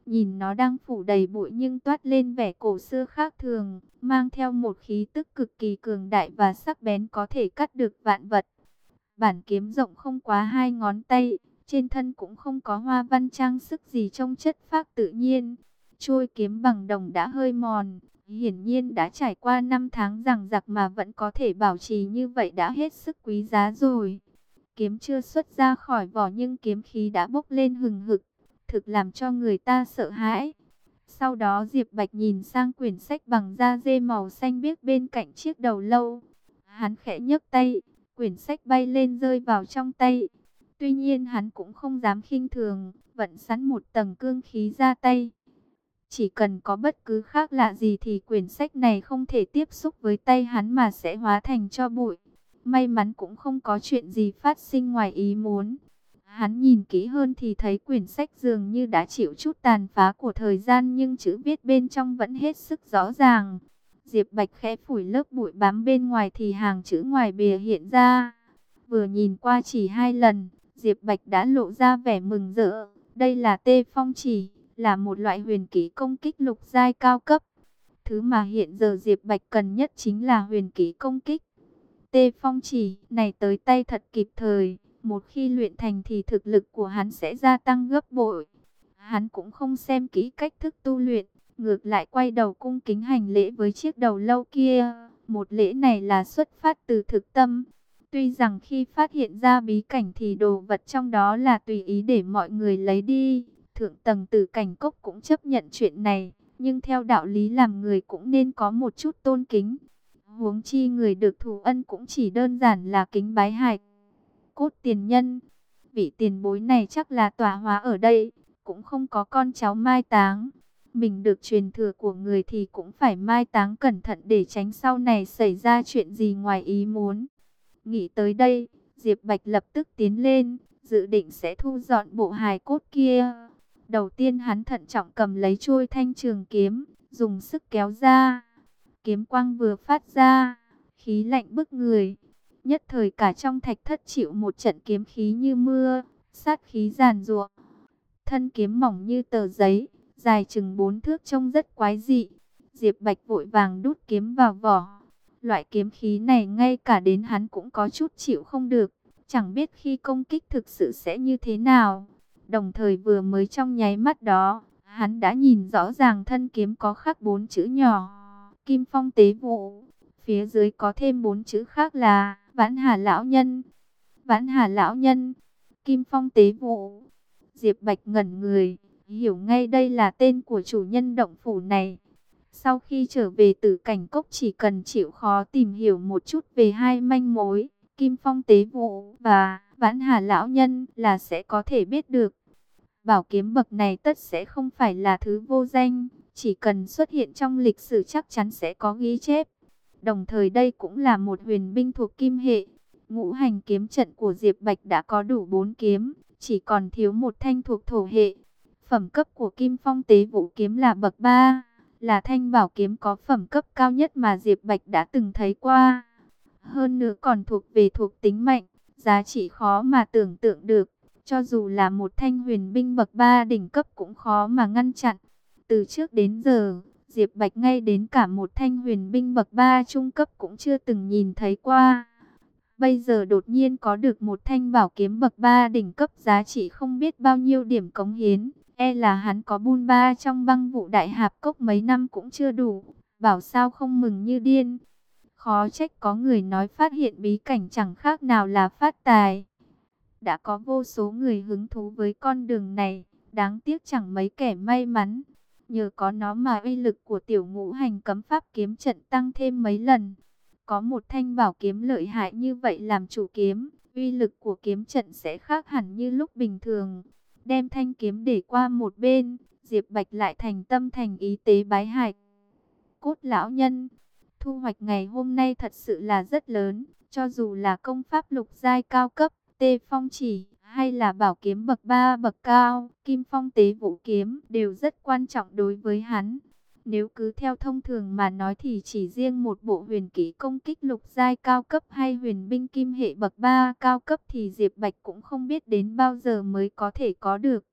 Nhìn nó đang phủ đầy bụi nhưng toát lên vẻ cổ xưa khác thường, mang theo một khí tức cực kỳ cường đại và sắc bén có thể cắt được vạn vật. Bản kiếm rộng không quá 2 ngón tay, trên thân cũng không có hoa văn trang sức gì, trông chất phác tự nhiên. Chuôi kiếm bằng đồng đã hơi mòn, hiển nhiên đã trải qua 5 tháng giằng giặc mà vẫn có thể bảo trì như vậy đã hết sức quý giá rồi. Kiếm chưa xuất ra khỏi vỏ nhưng kiếm khí đã bốc lên hừng hực, thực làm cho người ta sợ hãi. Sau đó Diệp Bạch nhìn sang quyển sách bằng da dê màu xanh biếc bên cạnh chiếc đầu lâu. Hắn khẽ nhấc tay, quyển sách bay lên rơi vào trong tay. Tuy nhiên hắn cũng không dám khinh thường, vận sẵn một tầng cương khí ra tay. Chỉ cần có bất cứ khác lạ gì thì quyển sách này không thể tiếp xúc với tay hắn mà sẽ hóa thành tro bụi. May mắn cũng không có chuyện gì phát sinh ngoài ý muốn. Hắn nhìn kỹ hơn thì thấy quyển sách dường như đã chịu chút tàn phá của thời gian nhưng chữ viết bên trong vẫn hết sức rõ ràng. Diệp Bạch khẽ phủi lớp bụi bám bên ngoài thì hàng chữ ngoài bìa hiện ra. Vừa nhìn qua chỉ 2 lần, Diệp Bạch đã lộ ra vẻ mừng rỡ. Đây là Tê Phong Chỉ, là một loại huyền kỹ công kích lục giai cao cấp. Thứ mà hiện giờ Diệp Bạch cần nhất chính là huyền kỹ công kích. Tê Phong Chỉ này tới tay thật kịp thời, một khi luyện thành thì thực lực của hắn sẽ gia tăng gấp bội. Hắn cũng không xem kỹ cách thức tu luyện, ngược lại quay đầu cung kính hành lễ với chiếc đầu lâu kia. Một lễ này là xuất phát từ thực tâm. Tuy rằng khi phát hiện ra bí cảnh thì đồ vật trong đó là tùy ý để mọi người lấy đi, thượng tầng Tử Cảnh Cốc cũng chấp nhận chuyện này, nhưng theo đạo lý làm người cũng nên có một chút tôn kính. Huống chi người được thù ân cũng chỉ đơn giản là kính bái Hải Cốt tiền nhân. Vị tiền bối này chắc là tọa hóa ở đây, cũng không có con cháu mai táng. Mình được truyền thừa của người thì cũng phải mai táng cẩn thận để tránh sau này xảy ra chuyện gì ngoài ý muốn. Nghĩ tới đây, Diệp Bạch lập tức tiến lên, dự định sẽ thu dọn bộ hài cốt kia. Đầu tiên hắn thận trọng cầm lấy chuôi thanh trường kiếm, dùng sức kéo ra. Kiếm quang vừa phát ra, khí lạnh bức người. Nhất thời cả trong thạch thất chịu một trận kiếm khí như mưa, sát khí giàn giụa. Thân kiếm mỏng như tờ giấy, dài chừng 4 thước trông rất quái dị. Diệp Bạch vội vàng đút kiếm vào vỏ. Loại kiếm khí này ngay cả đến hắn cũng có chút chịu không được, chẳng biết khi công kích thực sự sẽ như thế nào. Đồng thời vừa mới trong nháy mắt đó, hắn đã nhìn rõ ràng thân kiếm có khắc 4 chữ nhỏ. Kim Phong Tế Vụ. Phía dưới có thêm 4 chữ khác là Vãn Hà Lão Nhân. Vãn Hà Lão Nhân, Kim Phong Tế Vụ. Diệp Bạch ngẩn người, hiểu ngay đây là tên của chủ nhân động phủ này. Sau khi trở về Tử Cảnh Cốc chỉ cần chịu khó tìm hiểu một chút về hai manh mối, Kim Phong Tế Vụ và Vãn Hà Lão Nhân là sẽ có thể biết được. Bảo kiếm bậc này tất sẽ không phải là thứ vô danh, chỉ cần xuất hiện trong lịch sử chắc chắn sẽ có ghi chép. Đồng thời đây cũng là một huyền binh thuộc kim hệ. Ngũ hành kiếm trận của Diệp Bạch đã có đủ 4 kiếm, chỉ còn thiếu một thanh thuộc thổ hệ. Phẩm cấp của Kim Phong Tế Vũ kiếm là bậc 3, là thanh bảo kiếm có phẩm cấp cao nhất mà Diệp Bạch đã từng thấy qua. Hơn nữa còn thuộc về thuộc tính mạnh, giá trị khó mà tưởng tượng được. Cho dù là một thanh huyền binh bậc 3 đỉnh cấp cũng khó mà ngăn chặn. Từ trước đến giờ, Diệp Bạch ngay đến cả một thanh huyền binh bậc 3 trung cấp cũng chưa từng nhìn thấy qua. Bây giờ đột nhiên có được một thanh bảo kiếm bậc 3 đỉnh cấp giá trị không biết bao nhiêu điểm cống hiến. E là hắn có bôn ba trong băng vụ đại hạp cốc mấy năm cũng chưa đủ. Bảo sao không mừng như điên. Khó trách có người nói phát hiện bí cảnh chẳng khác nào là phát tài. Đã có vô số người hứng thú với con đường này. Đáng tiếc chẳng mấy kẻ may mắn. Nhờ có nó mà uy lực của tiểu ngũ hành cấm pháp kiếm trận tăng thêm mấy lần. Có một thanh bảo kiếm lợi hại như vậy làm chủ kiếm, uy lực của kiếm trận sẽ khác hẳn như lúc bình thường. Đem thanh kiếm để qua một bên, Diệp Bạch lại thành tâm thành ý tế bái Hải Cốt Lão Nhân. Thu hoạch ngày hôm nay thật sự là rất lớn, cho dù là công pháp lục giai cao cấp, Tê Phong Chỉ, hay là bảo kiếm bậc 3 bậc cao, Kim Phong Tế Vũ kiếm đều rất quan trọng đối với hắn. Nếu cứ theo thông thường mà nói thì chỉ riêng một bộ huyền kỹ công kích lục giai cao cấp hay huyền binh kim hệ bậc 3 cao cấp thì Diệp Bạch cũng không biết đến bao giờ mới có thể có được.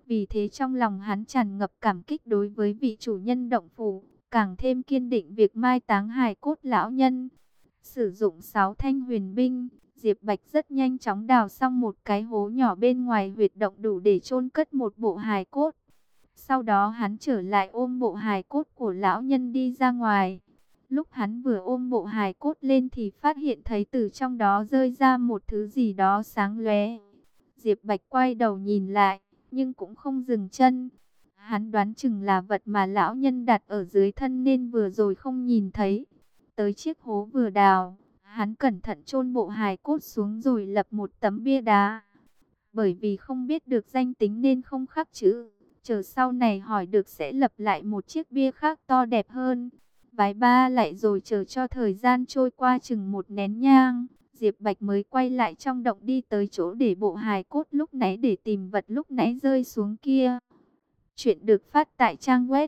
Vì thế trong lòng hắn tràn ngập cảm kích đối với vị chủ nhân động phủ, càng thêm kiên định việc mai táng hài cốt lão nhân. Sử dụng 6 thanh huyền binh, Diệp Bạch rất nhanh chóng đào xong một cái hố nhỏ bên ngoài huyệt động đủ để chôn cất một bộ hài cốt. Sau đó hắn trở lại ôm bộ hài cốt của lão nhân đi ra ngoài. Lúc hắn vừa ôm bộ hài cốt lên thì phát hiện thấy từ trong đó rơi ra một thứ gì đó sáng lóe. Diệp Bạch quay đầu nhìn lại, nhưng cũng không dừng chân. Hắn đoán chừng là vật mà lão nhân đặt ở dưới thân nên vừa rồi không nhìn thấy. Tới chiếc hố vừa đào, hắn cẩn thận chôn bộ hài cốt xuống rồi lập một tấm bia đá. Bởi vì không biết được danh tính nên không khắc chữ, chờ sau này hỏi được sẽ lập lại một chiếc bia khác to đẹp hơn. Vái ba lại rồi chờ cho thời gian trôi qua chừng một nén nhang, Diệp Bạch mới quay lại trong động đi tới chỗ để bộ hài cốt lúc nãy để tìm vật lúc nãy rơi xuống kia. Chuyện được phát tại trang web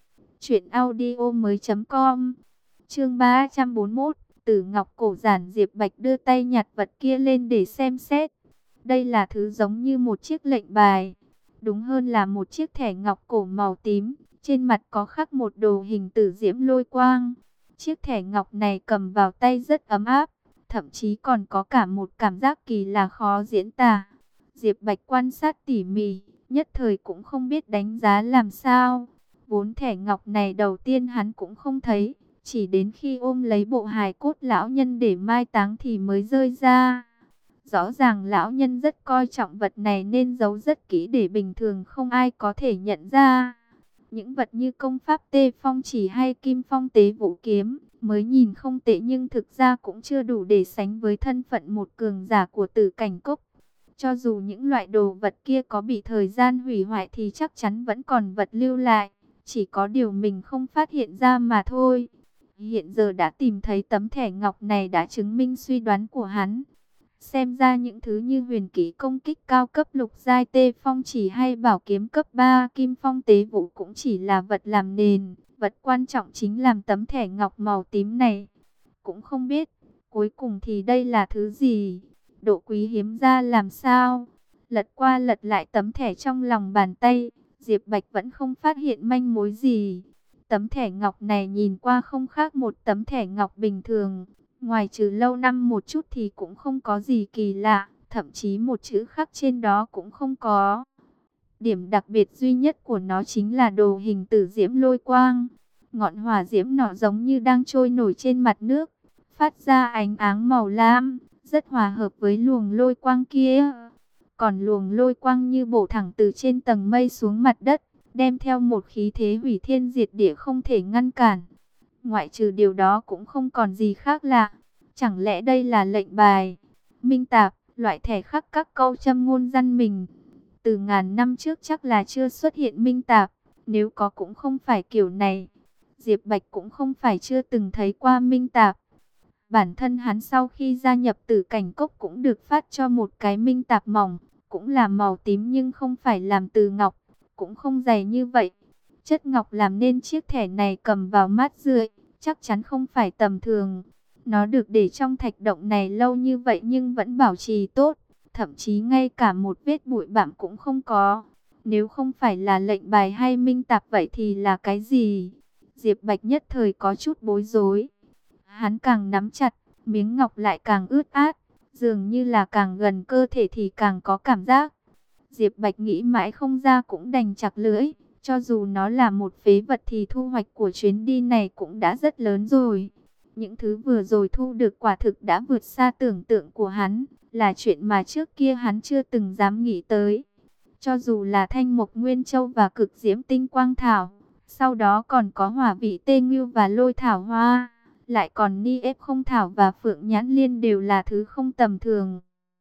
truyệnaudiomoi.com. Chương 341, Tử Ngọc cổ giản. Diệp Bạch đưa tay nhặt vật kia lên để xem xét. Đây là thứ giống như một chiếc lệnh bài, đúng hơn là một chiếc thẻ ngọc cổ màu tím, trên mặt có khắc một đồ hình tử diễm lôi quang. Chiếc thẻ ngọc này cầm vào tay rất ấm áp, thậm chí còn có cả một cảm giác kỳ lạ khó diễn tả. Diệp Bạch quan sát tỉ mỉ, nhất thời cũng không biết đánh giá làm sao. Vốn thẻ ngọc này đầu tiên hắn cũng không thấy, chỉ đến khi ôm lấy bộ hài cốt lão nhân để mai táng thì mới rơi ra. Rõ ràng lão nhân rất coi trọng vật này nên giấu rất kỹ để bình thường không ai có thể nhận ra. Những vật như công pháp tê phong chỉ hay kim phong tế vũ kiếm mới nhìn không tệ nhưng thực ra cũng chưa đủ để sánh với thân phận một cường giả của Tử Cảnh Cốc. Cho dù những loại đồ vật kia có bị thời gian hủy hoại thì chắc chắn vẫn còn vật lưu lại, chỉ có điều mình không phát hiện ra mà thôi. Hiện giờ đã tìm thấy tấm thẻ ngọc này đã chứng minh suy đoán của hắn. Xem ra những thứ như huyền kỹ công kích cao cấp lục giai tê phong chỉ hay bảo kiếm cấp 3 kim phong tế vũ cũng chỉ là vật làm nền. Vật quan trọng chính là tấm thẻ ngọc màu tím này. Cũng không biết, cuối cùng thì đây là thứ gì? Độ quý hiếm ra làm sao? Lật qua lật lại tấm thẻ trong lòng bàn tay, Diệp Bạch vẫn không phát hiện manh mối gì. Tấm thẻ ngọc này nhìn qua không khác một tấm thẻ ngọc bình thường. Ngoài trừ lâu năm một chút thì cũng không có gì kỳ lạ, thậm chí một chữ khắc trên đó cũng không có. Điểm đặc biệt duy nhất của nó chính là đồ hình tử diễm lôi quang. Ngọn hỏa diễm nọ giống như đang trôi nổi trên mặt nước, phát ra ánh áng màu lam, rất hòa hợp với luồng lôi quang kia. Còn luồng lôi quang như bổ thẳng từ trên tầng mây xuống mặt đất, đem theo một khí thế hủy thiên diệt địa không thể ngăn cản. Ngoại trừ điều đó cũng không còn gì khác lạ. Chẳng lẽ đây là lệnh bài, minh tạp, loại thẻ khắc các câu châm ngôn răn mình. Từ ngàn năm trước chắc là chưa xuất hiện minh tạp, nếu có cũng không phải kiểu này. Diệp Bạch cũng không phải chưa từng thấy qua minh tạp. Bản thân hắn sau khi gia nhập Tử Cảnh Cốc cũng được phát cho một cái minh tạp mỏng, cũng là màu tím nhưng không phải làm từ ngọc, cũng không dày như vậy. Chất ngọc làm nên chiếc thẻ này cầm vào mát rượi, chắc chắn không phải tầm thường. Nó được để trong thạch động này lâu như vậy nhưng vẫn bảo trì tốt, thậm chí ngay cả một vết bụi bặm cũng không có. Nếu không phải là lệnh bài hay minh tạp vậy thì là cái gì? Diệp Bạch nhất thời có chút bối rối. Hắn càng nắm chặt, miếng ngọc lại càng ướt át, dường như là càng gần cơ thể thì càng có cảm giác. Diệp Bạch nghĩ mãi không ra cũng đành chặt lưỡi. Cho dù nó là một phế vật thì thu hoạch của chuyến đi này cũng đã rất lớn rồi. Những thứ vừa rồi thu được quả thực đã vượt xa tưởng tượng của hắn, là chuyện mà trước kia hắn chưa từng dám nghĩ tới. Cho dù là thanh mộc nguyên châu và cực diễm tinh quang thảo, sau đó còn có hỏa vị tê ngưu và lôi thảo hoa, lại còn ni ép không thảo và phượng nhãn liên đều là thứ không tầm thường.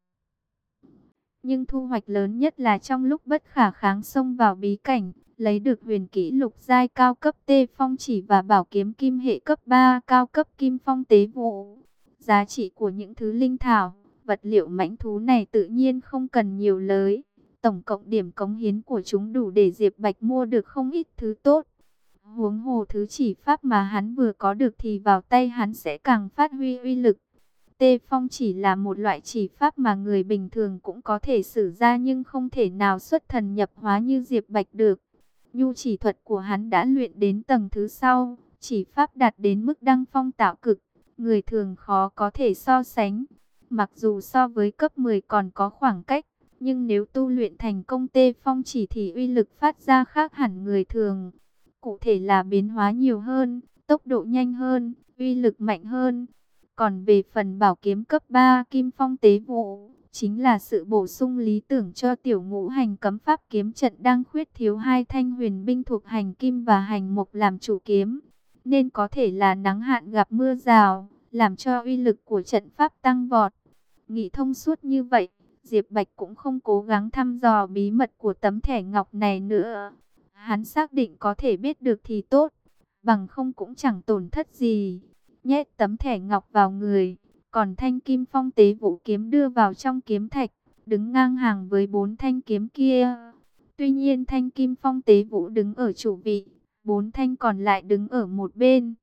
Nhưng thu hoạch lớn nhất là trong lúc bất khả kháng xông vào bí cảnh, lấy được huyền kỹ lục giai cao cấp tê phong chỉ và bảo kiếm kim hệ cấp 3 cao cấp kim phong tế vũ. Giá trị của những thứ linh thảo, vật liệu mãnh thú này tự nhiên không cần nhiều lời. Tổng cộng điểm cống hiến của chúng đủ để Diệp Bạch mua được không ít thứ tốt. Huống hồ thứ chỉ pháp mà hắn vừa có được thì vào tay hắn sẽ càng phát huy uy lực. Tê phong chỉ là một loại chỉ pháp mà người bình thường cũng có thể sử ra, nhưng không thể nào xuất thần nhập hóa như Diệp Bạch được. Nhu chỉ thuật của hắn đã luyện đến tầng thứ sau, chỉ pháp đạt đến mức đăng phong tạo cực, người thường khó có thể so sánh. Mặc dù so với cấp 10 còn có khoảng cách, nhưng nếu tu luyện thành công Tê phong chỉ thì uy lực phát ra khác hẳn người thường. Cụ thể là biến hóa nhiều hơn, tốc độ nhanh hơn, uy lực mạnh hơn. Còn về phần bảo kiếm cấp 3 Kim Phong Tế Vũ, chính là sự bổ sung lý tưởng cho tiểu ngũ hành cấm pháp kiếm trận đang khuyết thiếu hai thanh huyền binh thuộc hành kim và hành mộc làm chủ kiếm. Nên có thể là nắng hạn gặp mưa rào, làm cho uy lực của trận pháp tăng vọt. Nghĩ thông suốt như vậy, Diệp Bạch cũng không cố gắng thăm dò bí mật của tấm thẻ ngọc này nữa. Hắn xác định có thể biết được thì tốt, bằng không cũng chẳng tổn thất gì. Nhét tấm thẻ ngọc vào người, còn thanh Kim Phong Tế Vũ kiếm đưa vào trong kiếm thạch, đứng ngang hàng với 4 thanh kiếm kia. Tuy nhiên thanh Kim Phong Tế Vũ đứng ở chủ vị, 4 thanh còn lại đứng ở một bên.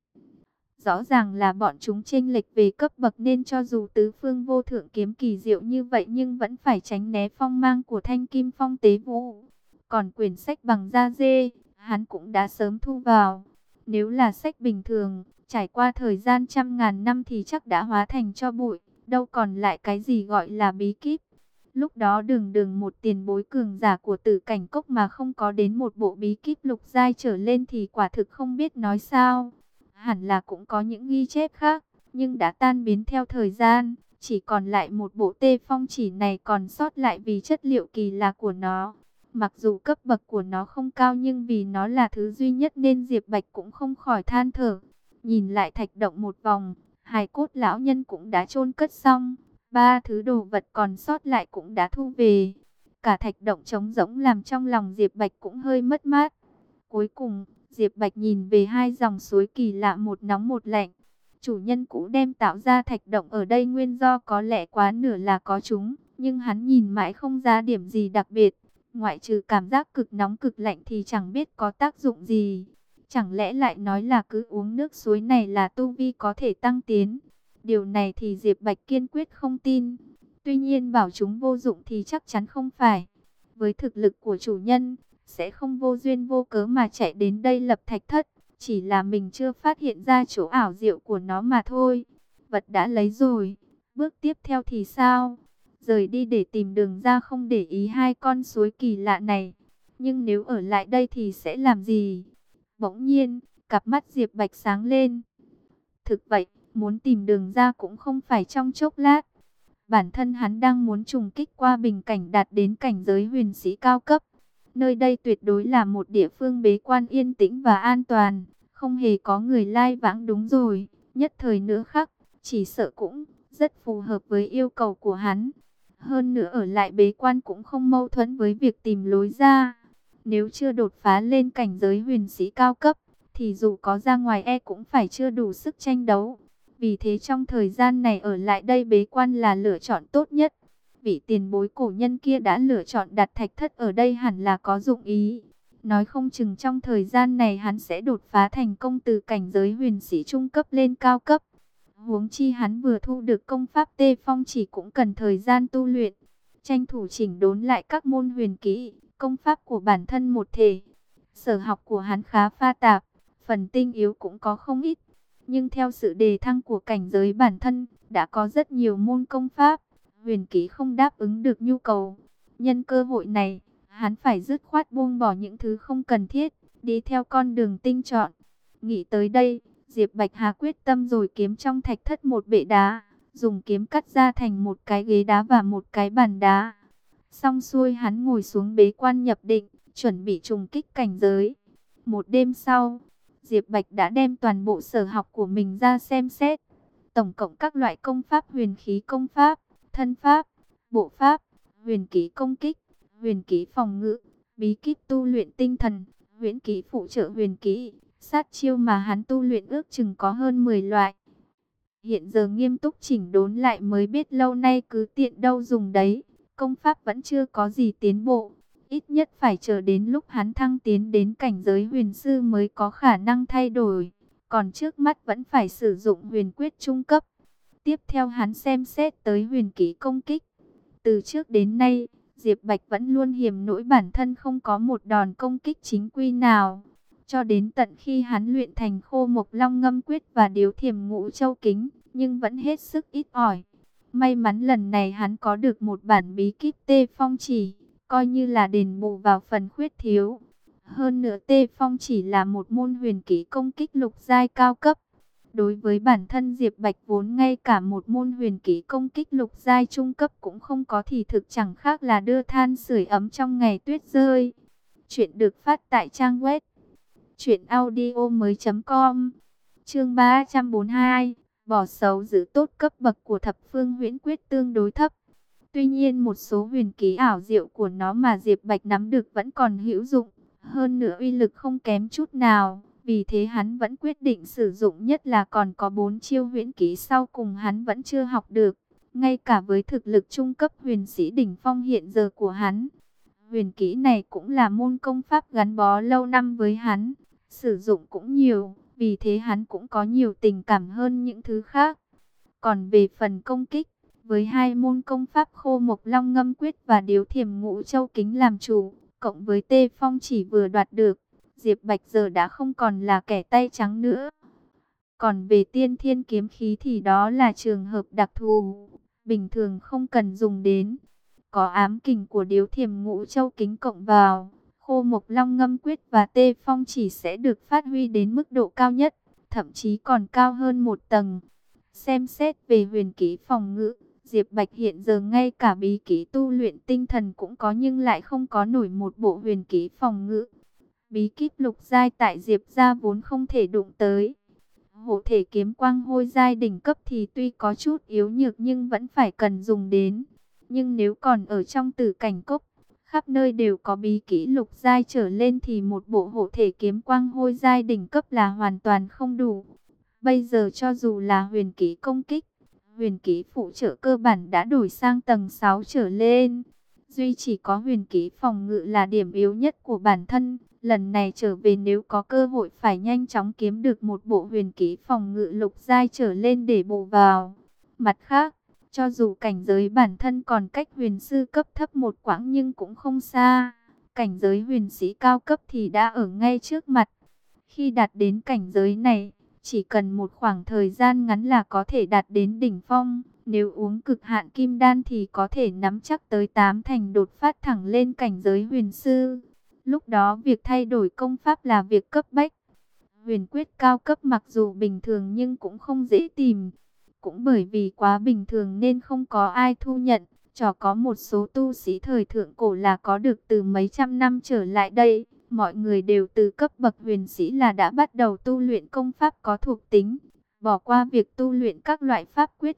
Rõ ràng là bọn chúng chênh lệch về cấp bậc, nên cho dù tứ phương vô thượng kiếm kỳ diệu như vậy nhưng vẫn phải tránh né phong mang của thanh Kim Phong Tế Vũ. Còn quyển sách bằng da dê, hắn cũng đã sớm thu vào. Nếu là sách bình thường, trải qua thời gian trăm ngàn năm thì chắc đã hóa thành tro bụi, đâu còn lại cái gì gọi là bí kíp. Lúc đó đường đường một tiền bối cường giả của Tử Cảnh Cốc mà không có đến một bộ bí kíp lục giai trở lên thì quả thực không biết nói sao. Hẳn là cũng có những ghi chép khác, nhưng đã tan biến theo thời gian, chỉ còn lại một bộ Tê phong chỉ này còn sót lại vì chất liệu kỳ lạ của nó. Mặc dù cấp bậc của nó không cao nhưng vì nó là thứ duy nhất nên Diệp Bạch cũng không khỏi than thở. Nhìn lại thạch động một vòng, hài cốt lão nhân cũng đã chôn cất xong, 3 thứ đồ vật còn sót lại cũng đã thu về. Cả thạch động trống rỗng làm trong lòng Diệp Bạch cũng hơi mất mát. Cuối cùng, Diệp Bạch nhìn về hai dòng suối kỳ lạ, một nóng một lạnh. Chủ nhân cũ đem tạo ra thạch động ở đây nguyên do có lẽ quá nửa là có chúng, nhưng hắn nhìn mãi không ra điểm gì đặc biệt. Ngoại trừ cảm giác cực nóng cực lạnh thì chẳng biết có tác dụng gì. Chẳng lẽ lại nói là cứ uống nước suối này là tu vi có thể tăng tiến? Điều này thì Diệp Bạch kiên quyết không tin. Tuy nhiên bảo chúng vô dụng thì chắc chắn không phải. Với thực lực của chủ nhân, sẽ không vô duyên vô cớ mà chạy đến đây lập thạch thất. Chỉ là mình chưa phát hiện ra chỗ ảo diệu của nó mà thôi. Vật đã lấy rồi, bước tiếp theo thì sao? Rời đi để tìm đường ra, không để ý hai con suối kỳ lạ này. Nhưng nếu ở lại đây thì sẽ làm gì? Bỗng nhiên, cặp mắt Diệp Bạch sáng lên. Thực vậy, muốn tìm đường ra cũng không phải trong chốc lát. Bản thân hắn đang muốn trùng kích qua bình cảnh đạt đến cảnh giới huyền sĩ cao cấp. Nơi đây tuyệt đối là một địa phương bế quan yên tĩnh và an toàn, không hề có người lai vãng. Đúng rồi, nhất thời nữa khắc, chỉ sợ cũng rất phù hợp với yêu cầu của hắn. Hơn nữa ở lại bế quan cũng không mâu thuẫn với việc tìm lối ra. Nếu chưa đột phá lên cảnh giới huyền sĩ cao cấp, thì dù có ra ngoài cũng phải chưa đủ sức tranh đấu. Vì thế trong thời gian này ở lại đây bế quan là lựa chọn tốt nhất. Vị tiền bối cổ nhân kia đã lựa chọn đặt thạch thất ở đây hẳn là có dụng ý. Nói không chừng trong thời gian này hắn sẽ đột phá thành công từ cảnh giới huyền sĩ trung cấp lên cao cấp. Huống chi hắn vừa thu được công pháp Tê phong chỉ cũng cần thời gian tu luyện. Tranh thủ chỉnh đốn lại các môn huyền kỹ, công pháp của bản thân một thể. Sở học của hắn khá pha tạp, phần tinh yếu cũng có không ít. Nhưng theo sự đề thăng của cảnh giới bản thân, đã có rất nhiều môn công pháp, huyền kỹ không đáp ứng được nhu cầu. Nhân cơ hội này, hắn phải dứt khoát buông bỏ những thứ không cần thiết, đi theo con đường tinh chọn. Nghĩ tới đây, Diệp Bạch Hà quyết tâm rồi kiếm trong thạch thất một bệ đá, dùng kiếm cắt ra thành một cái ghế đá và một cái bàn đá. Xong xuôi hắn ngồi xuống bế quan nhập định, chuẩn bị trùng kích cảnh giới. Một đêm sau, Diệp Bạch đã đem toàn bộ sở học của mình ra xem xét. Tổng cộng các loại công pháp, huyền khí công pháp, thân pháp, bộ pháp, huyền kỹ công kích, huyền kỹ phòng ngự, bí kíp tu luyện tinh thần, huyền kỹ phụ trợ huyền kỹ, sát chiêu mà hắn tu luyện ước chừng có hơn 10 loại. Hiện giờ nghiêm túc chỉnh đốn lại mới biết lâu nay cứ tiện đâu dùng đấy, công pháp vẫn chưa có gì tiến bộ. Ít nhất phải chờ đến lúc hắn thăng tiến đến cảnh giới huyền sư mới có khả năng thay đổi. Còn trước mắt vẫn phải sử dụng huyền quyết trung cấp. Tiếp theo hắn xem xét tới huyền kỹ công kích. Từ trước đến nay, Diệp Bạch vẫn luôn hiềm nỗi bản thân không có một đòn công kích chính quy nào. Cho đến tận khi hắn luyện thành Khô Mộc Long Ngâm Quyết và Điếu Thiềm Ngũ Châu Kính, nhưng vẫn hết sức ít ỏi. May mắn lần này hắn có được một bản bí kíp Tê Phong Chỉ, coi như là đền bù vào phần khuyết thiếu. Hơn nữa Tê Phong Chỉ là một môn huyền kỹ công kích lục giai cao cấp. Đối với bản thân Diệp Bạch vốn ngay cả một môn huyền kỹ công kích lục giai trung cấp cũng không có thì thực chẳng khác là đưa than sưởi ấm trong ngày tuyết rơi. Chuyện được phát tại trang web truyệnaudiomoi.com. Chương 342, bỏ xấu giữ tốt. Cấp bậc của Thập Phương Huyễn Quyết tương đối thấp. Tuy nhiên một số huyền kỹ ảo diệu của nó mà Diệp Bạch nắm được vẫn còn hữu dụng, hơn nữa uy lực không kém chút nào. Vì thế hắn vẫn quyết định sử dụng, nhất là còn có 4 chiêu huyễn kỹ sau cùng hắn vẫn chưa học được. Ngay cả với thực lực trung cấp huyền sĩ đỉnh phong hiện giờ của hắn, huyền kỹ này cũng là môn công pháp gắn bó lâu năm với hắn, sử dụng cũng nhiều, vì thế hắn cũng có nhiều tình cảm hơn những thứ khác. Còn về phần công kích, với hai môn công pháp Khô Mộc Long Ngâm Quyết và Điếu Thiềm Ngũ Châu Kính làm chủ, cộng với Tê Phong Chỉ vừa đoạt được, Diệp Bạch giờ đã không còn là kẻ tay trắng nữa. Còn về Tiên Thiên kiếm khí thì đó là trường hợp đặc thù, bình thường không cần dùng đến. Có ám kình của Điếu Thiềm Ngũ Châu Kính cộng vào, Khô Mộc Long Ngâm Quyết và Tê Phong Chỉ sẽ được phát huy đến mức độ cao nhất, thậm chí còn cao hơn một tầng. Xem xét về huyền kỹ phòng ngự, Diệp Bạch hiện giờ ngay cả bí kỹ tu luyện tinh thần cũng có nhưng lại không có nổi một bộ huyền kỹ phòng ngự. Bí kíp lục giai tại Diệp gia vốn không thể đụng tới. Hộ thể kiếm quang hôi giai đỉnh cấp thì tuy có chút yếu nhược nhưng vẫn phải cần dùng đến. Nhưng nếu còn ở trong Tử Cảnh Cốc, khắp nơi đều có bí kỹ lục giai trở lên thì một bộ hộ thể kiếm quang hôi giai đỉnh cấp là hoàn toàn không đủ. Bây giờ cho dù là huyền kỹ công kích, huyền kỹ phụ trợ cơ bản đã đổi sang tầng 6 trở lên. Duy chỉ có huyền kỹ phòng ngự là điểm yếu nhất của bản thân. Lần này trở về nếu có cơ hội phải nhanh chóng kiếm được một bộ huyền kỹ phòng ngự lục giai trở lên để bổ vào. Mặt khác, cho dù cảnh giới bản thân còn cách huyền sư cấp thấp một quãng nhưng cũng không xa. Cảnh giới huyền sĩ cao cấp thì đã ở ngay trước mặt. Khi đạt đến cảnh giới này, chỉ cần một khoảng thời gian ngắn là có thể đạt đến đỉnh phong. Nếu uống cực hạn kim đan thì có thể nắm chắc tới 8 thành đột phát thẳng lên cảnh giới huyền sư. Lúc đó việc thay đổi công pháp là việc cấp bách. Huyền quyết cao cấp mặc dù bình thường nhưng cũng không dễ tìm. Cũng bởi vì quá bình thường nên không có ai thu nhận. Chỉ có một số tu sĩ thời thượng cổ là có được từ mấy trăm năm trở lại đây. Mọi người đều từ cấp bậc huyền sĩ là đã bắt đầu tu luyện công pháp có thuộc tính. Bỏ qua việc tu luyện các loại pháp quyết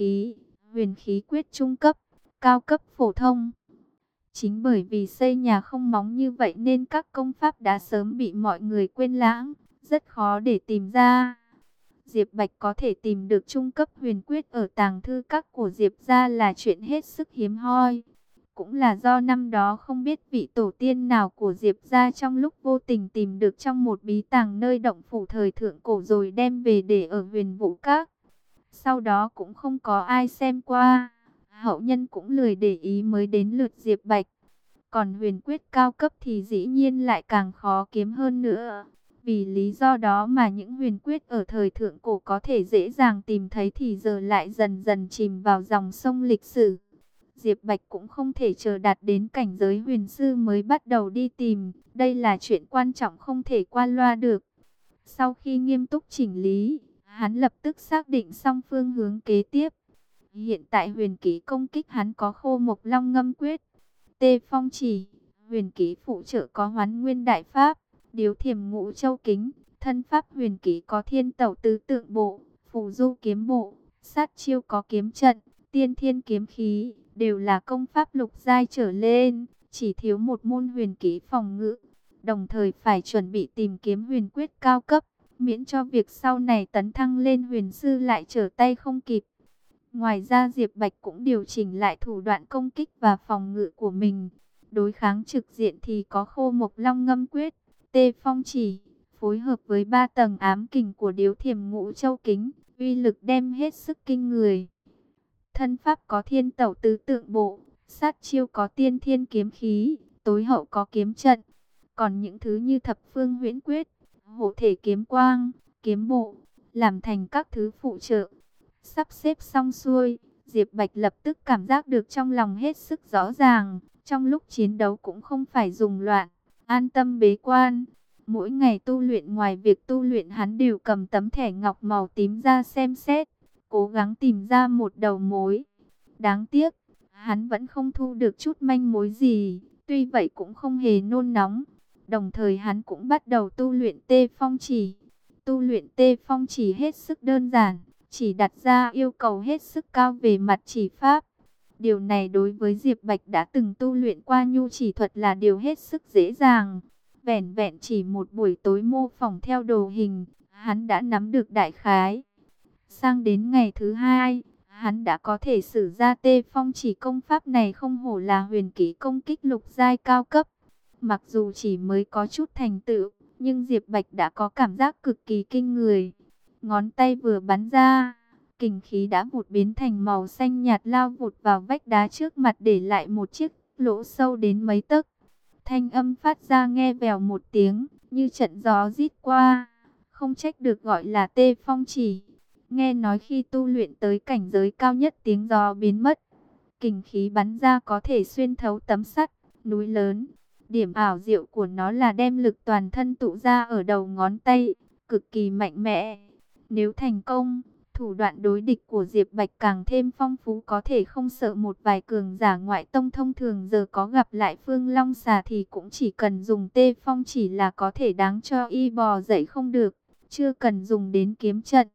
huyền khí quyết trung cấp, cao cấp phổ thông. Chính bởi vì xây nhà không móng như vậy nên các công pháp đã sớm bị mọi người quên lãng, rất khó để tìm ra. Diệp Bạch có thể tìm được trung cấp huyền quyết ở tàng thư các của Diệp gia là chuyện hết sức hiếm hoi. Cũng là do năm đó không biết vị tổ tiên nào của Diệp gia trong lúc vô tình tìm được trong một bí tàng nơi động phủ thời thượng cổ rồi đem về để ở Huyền Vũ Các. Sau đó cũng không có ai xem qua, hậu nhân cũng lười để ý mới đến lượt Diệp Bạch. Còn huyền quyết cao cấp thì dĩ nhiên lại càng khó kiếm hơn nữa. Vì lý do đó mà những huyền quyết ở thời thượng cổ có thể dễ dàng tìm thấy thì giờ lại dần dần chìm vào dòng sông lịch sử. Diệp Bạch cũng không thể chờ đạt đến cảnh giới huyền sư mới bắt đầu đi tìm. Đây là chuyện quan trọng không thể qua loa được. Sau khi nghiêm túc chỉnh lý, hắn lập tức xác định xong phương hướng kế tiếp. Hiện tại huyền kỹ công kích hắn có Khô Mộc Long Ngâm Quyết, Tê Phong Chỉ, huyền kỹ phụ trợ có Hoán Nguyên Đại Pháp, Điếu Thiềm Ngũ Châu Kính, thân pháp huyền kỹ có Thiên Tẩu Tứ Tượng Bộ, Phù Du Kiếm Bộ, sát chiêu có Kiếm Trận, Tiên Thiên Kiếm Khí, đều là công pháp lục giai trở lên, chỉ thiếu một môn huyền kỹ phòng ngự. Đồng thời phải chuẩn bị tìm kiếm huyền quyết cao cấp, miễn cho việc sau này tấn thăng lên huyền sư lại trở tay không kịp. Ngoài ra Diệp Bạch cũng điều chỉnh lại thủ đoạn công kích và phòng ngự của mình. Đối kháng trực diện thì có Khô Mộc Long Ngâm Quyết, Tê Phong Chỉ, phối hợp với 3 tầng ám kình của Điếu Thiềm Ngũ Châu Kính, uy lực đem hết sức kinh người. Thân pháp có thiên tẩu tứ tượng bộ, sát chiêu có tiên thiên kiếm khí, tối hậu có kiếm trận. Còn những thứ như thập phương huyễn quyết, hộ thể kiếm quang, kiếm bộ, làm thành các thứ phụ trợ. Sắp xếp xong xuôi, Diệp Bạch lập tức cảm giác được trong lòng hết sức rõ ràng. Trong lúc chiến đấu cũng không phải dùng loạn, an tâm bế quan. Mỗi ngày tu luyện, ngoài việc tu luyện hắn đều cầm tấm thẻ ngọc màu tím ra xem xét, cố gắng tìm ra một đầu mối. Đáng tiếc, hắn vẫn không thu được chút manh mối gì, tuy vậy cũng không hề nôn nóng. Đồng thời hắn cũng bắt đầu tu luyện Tê Phong Chỉ. Tu luyện Tê Phong Chỉ hết sức đơn giản, chỉ đặt ra yêu cầu hết sức cao về mặt chỉ pháp. Điều này đối với Diệp Bạch đã từng tu luyện qua nhu chỉ thuật là điều hết sức dễ dàng. Vẻn vẹn chỉ một buổi tối mô phỏng theo đồ hình, hắn đã nắm được đại khái. Sang đến ngày thứ hai, hắn đã có thể sử ra Tê Phong Chỉ. Công pháp này không hổ là huyền kỹ công kích lục giai cao cấp. Mặc dù chỉ mới có chút thành tựu, nhưng Diệp Bạch đã có cảm giác cực kỳ kinh người. Ngón tay vừa bắn ra, kình khí đã vụt biến thành màu xanh nhạt, lao vụt vào vách đá trước mặt, để lại một chiếc lỗ sâu đến mấy tấc. Thanh âm phát ra nghe vèo một tiếng, như trận gió rít qua. Không trách được gọi là Tê Phong Chỉ. Nghe nói khi tu luyện tới cảnh giới cao nhất, tiếng gió biến mất, kình khí bắn ra có thể xuyên thấu tấm sắt, núi lớn. Điểm ảo diệu của nó là đem lực toàn thân tụ ra ở đầu ngón tay, cực kỳ mạnh mẽ. Nếu thành công, thủ đoạn đối địch của Diệp Bạch càng thêm phong phú, có thể không sợ một vài cường giả ngoại tông thông thường giờ có gặp lại Phương Long Xà thì cũng chỉ cần dùng Tê Phong Chỉ là có thể đáng cho y bò dậy không được, chưa cần dùng đến kiếm trận.